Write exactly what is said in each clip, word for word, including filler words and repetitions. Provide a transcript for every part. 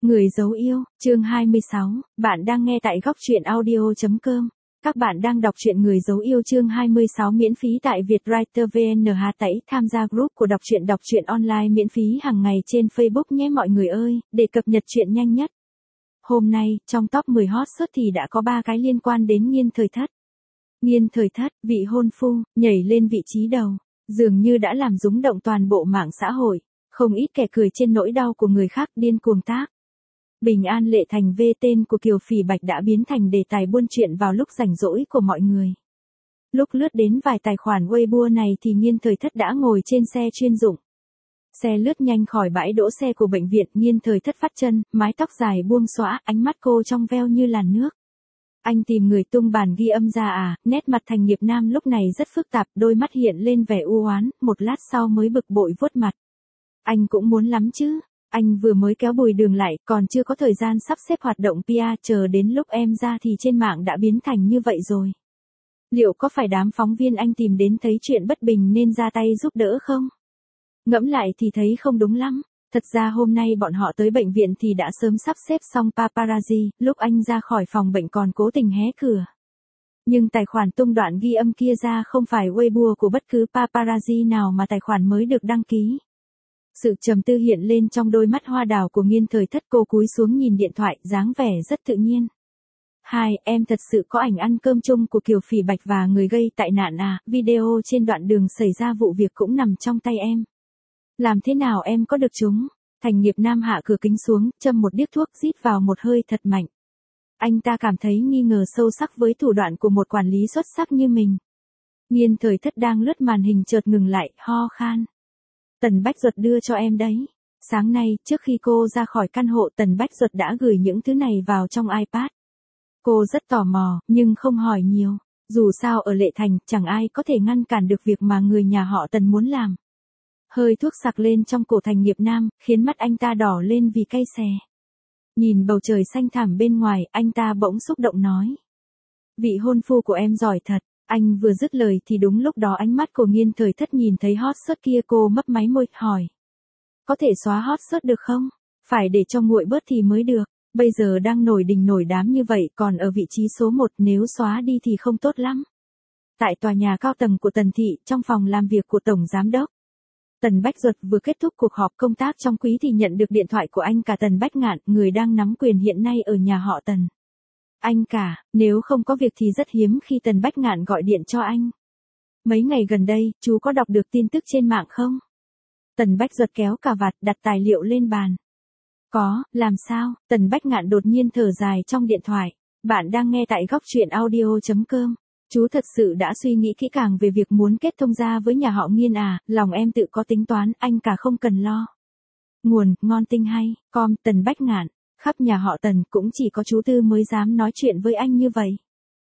Người dấu yêu, chương hai mươi sáu, bạn đang nghe tại góc truyện audio chấm com. Các bạn đang đọc truyện Người dấu yêu chương hai mươi sáu miễn phí tại Vietwriter vê en hát tẩy tham gia group của đọc truyện đọc truyện online miễn phí hàng ngày trên Facebook nhé mọi người ơi, để cập nhật truyện nhanh nhất. Hôm nay, trong top mười hot search thì đã có ba cái liên quan đến Nghiên Thời Thất. Nghiên Thời Thất, vị hôn phu, nhảy lên vị trí đầu, dường như đã làm rúng động toàn bộ mạng xã hội, không ít kẻ cười trên nỗi đau của người khác điên cuồng tác. Bình an Lệ Thành V tên của Kiều Phỉ Bạch đã biến thành đề tài buôn chuyện vào lúc rảnh rỗi của mọi người. Lúc lướt đến vài tài khoản Weibo này thì Nghiên Thời Thất đã ngồi trên xe chuyên dụng. Xe lướt nhanh khỏi bãi đỗ xe của bệnh viện, Nghiên Thời Thất vắt chân, mái tóc dài buông xõa, ánh mắt cô trong veo như làn nước. Anh tìm người tung bản ghi âm ra à, nét mặt Thành Nghiệp Nam lúc này rất phức tạp, đôi mắt hiện lên vẻ u oán, một lát sau mới bực bội vuốt mặt. Anh cũng muốn lắm chứ. Anh vừa mới kéo Bùi Đường lại, còn chưa có thời gian sắp xếp hoạt động pê e, chờ đến lúc em ra thì trên mạng đã biến thành như vậy rồi. Liệu có phải đám phóng viên anh tìm đến thấy chuyện bất bình nên ra tay giúp đỡ không? Ngẫm lại thì thấy không đúng lắm. Thật ra hôm nay bọn họ tới bệnh viện thì đã sớm sắp xếp xong paparazzi, lúc anh ra khỏi phòng bệnh còn cố tình hé cửa. Nhưng tài khoản tung đoạn ghi âm kia ra không phải Weibo của bất cứ paparazzi nào mà tài khoản mới được đăng ký. Sự trầm tư hiện lên trong đôi mắt hoa đào của Nghiên Thời Thất, cô cúi xuống nhìn điện thoại, dáng vẻ rất tự nhiên. Hai, em thật sự có ảnh ăn cơm chung của Kiều Phỉ Bạch và người gây tai nạn à, video trên đoạn đường xảy ra vụ việc cũng nằm trong tay em. Làm thế nào em có được chúng? Thành Nghiệp Nam hạ cửa kính xuống, châm một điếu thuốc, rít vào một hơi thật mạnh. Anh ta cảm thấy nghi ngờ sâu sắc với thủ đoạn của một quản lý xuất sắc như mình. Nghiên Thời Thất đang lướt màn hình chợt ngừng lại, ho khan. Tần Bách Duật đưa cho em đấy. Sáng nay, trước khi cô ra khỏi căn hộ, Tần Bách Duật đã gửi những thứ này vào trong iPad. Cô rất tò mò, nhưng không hỏi nhiều. Dù sao ở Lệ Thành, chẳng ai có thể ngăn cản được việc mà người nhà họ Tần muốn làm. Hơi thuốc sặc lên trong cổ Thành Nghiệp Nam, khiến mắt anh ta đỏ lên vì cay xè. Nhìn bầu trời xanh thẳm bên ngoài, anh ta bỗng xúc động nói. Vị hôn phu của em giỏi thật. Anh vừa dứt lời thì đúng lúc đó ánh mắt của Nghiên Thời Thất nhìn thấy hot search kia, cô mấp máy môi, hỏi. Có thể xóa hot search được không? Phải để cho nguội bớt thì mới được. Bây giờ đang nổi đình nổi đám như vậy, còn ở vị trí số một, nếu xóa đi thì không tốt lắm. Tại tòa nhà cao tầng của Tần Thị, trong phòng làm việc của Tổng Giám Đốc. Tần Bách Duật vừa kết thúc cuộc họp công tác trong quý thì nhận được điện thoại của anh cả Tần Bách Ngạn, người đang nắm quyền hiện nay ở nhà họ Tần. Anh cả, nếu không có việc thì rất hiếm khi Tần Bách Ngạn gọi điện cho anh. Mấy ngày gần đây, chú có đọc được tin tức trên mạng không? Tần Bách Duật kéo cà vạt, đặt tài liệu lên bàn. Có, làm sao? Tần Bách Ngạn đột nhiên thở dài trong điện thoại. Bạn đang nghe tại góc truyện audio chấm com. Chú thật sự đã suy nghĩ kỹ càng về việc muốn kết thông gia với nhà họ Nghiên à, lòng em tự có tính toán, anh cả không cần lo. Nguồn, ngon tinh hay, com, Tần Bách Ngạn. Khắp nhà họ Tần cũng chỉ có chú Tư mới dám nói chuyện với anh như vậy.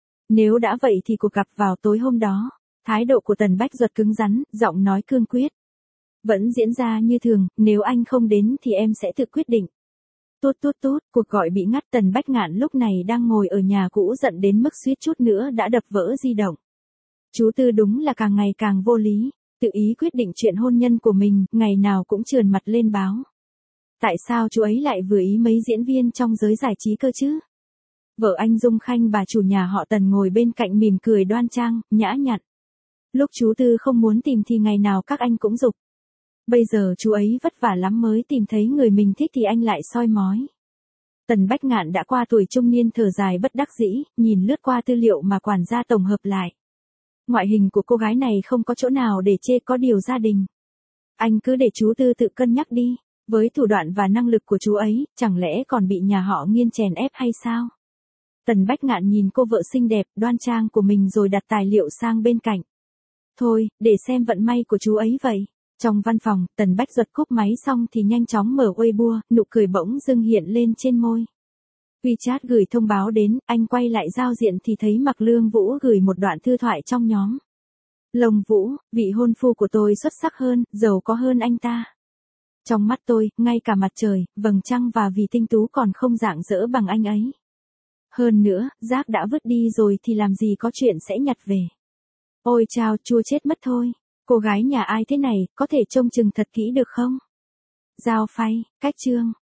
Nếu đã vậy thì cuộc gặp vào tối hôm đó, thái độ của Tần Bách Duật cứng rắn, giọng nói cương quyết. Vẫn diễn ra như thường, nếu anh không đến thì em sẽ tự quyết định. Tút tút tút, cuộc gọi bị ngắt. Tần Bách Ngạn lúc này đang ngồi ở nhà cũ giận đến mức suýt chút nữa đã đập vỡ di động. Chú Tư đúng là càng ngày càng vô lý, tự ý quyết định chuyện hôn nhân của mình, ngày nào cũng trườn mặt lên báo. Tại sao chú ấy lại vừa ý mấy diễn viên trong giới giải trí cơ chứ? Vợ anh Dung Khanh, bà chủ nhà họ Tần, ngồi bên cạnh mỉm cười đoan trang, nhã nhặn. Lúc chú Tư không muốn tìm thì ngày nào các anh cũng giục. Bây giờ chú ấy vất vả lắm mới tìm thấy người mình thích thì anh lại soi mói. Tần Bách Ngạn đã qua tuổi trung niên, thở dài bất đắc dĩ, nhìn lướt qua tư liệu mà quản gia tổng hợp lại. Ngoại hình của cô gái này không có chỗ nào để chê, có điều gia đình. Anh cứ để chú Tư tự cân nhắc đi. Với thủ đoạn và năng lực của chú ấy, chẳng lẽ còn bị nhà họ Nghiên chèn ép hay sao? Tần Bách Ngạn nhìn cô vợ xinh đẹp, đoan trang của mình rồi đặt tài liệu sang bên cạnh. Thôi, để xem vận may của chú ấy vậy. Trong văn phòng, Tần Bách Duật cúp máy xong thì nhanh chóng mở Weibo, nụ cười bỗng dưng hiện lên trên môi. WeChat gửi thông báo đến, anh quay lại giao diện thì thấy Mạc Lương Vũ gửi một đoạn thư thoại trong nhóm. Lông Vũ, vị hôn phu của tôi xuất sắc hơn, giàu có hơn anh ta. Trong mắt tôi, ngay cả mặt trời, vầng trăng và vì tinh tú còn không rạng rỡ bằng anh ấy. Hơn nữa, rác đã vứt đi rồi thì làm gì có chuyện sẽ nhặt về. Ôi chao, chua chết mất thôi. Cô gái nhà ai thế này, có thể trông chừng thật kỹ được không? Giao phay, cách chương.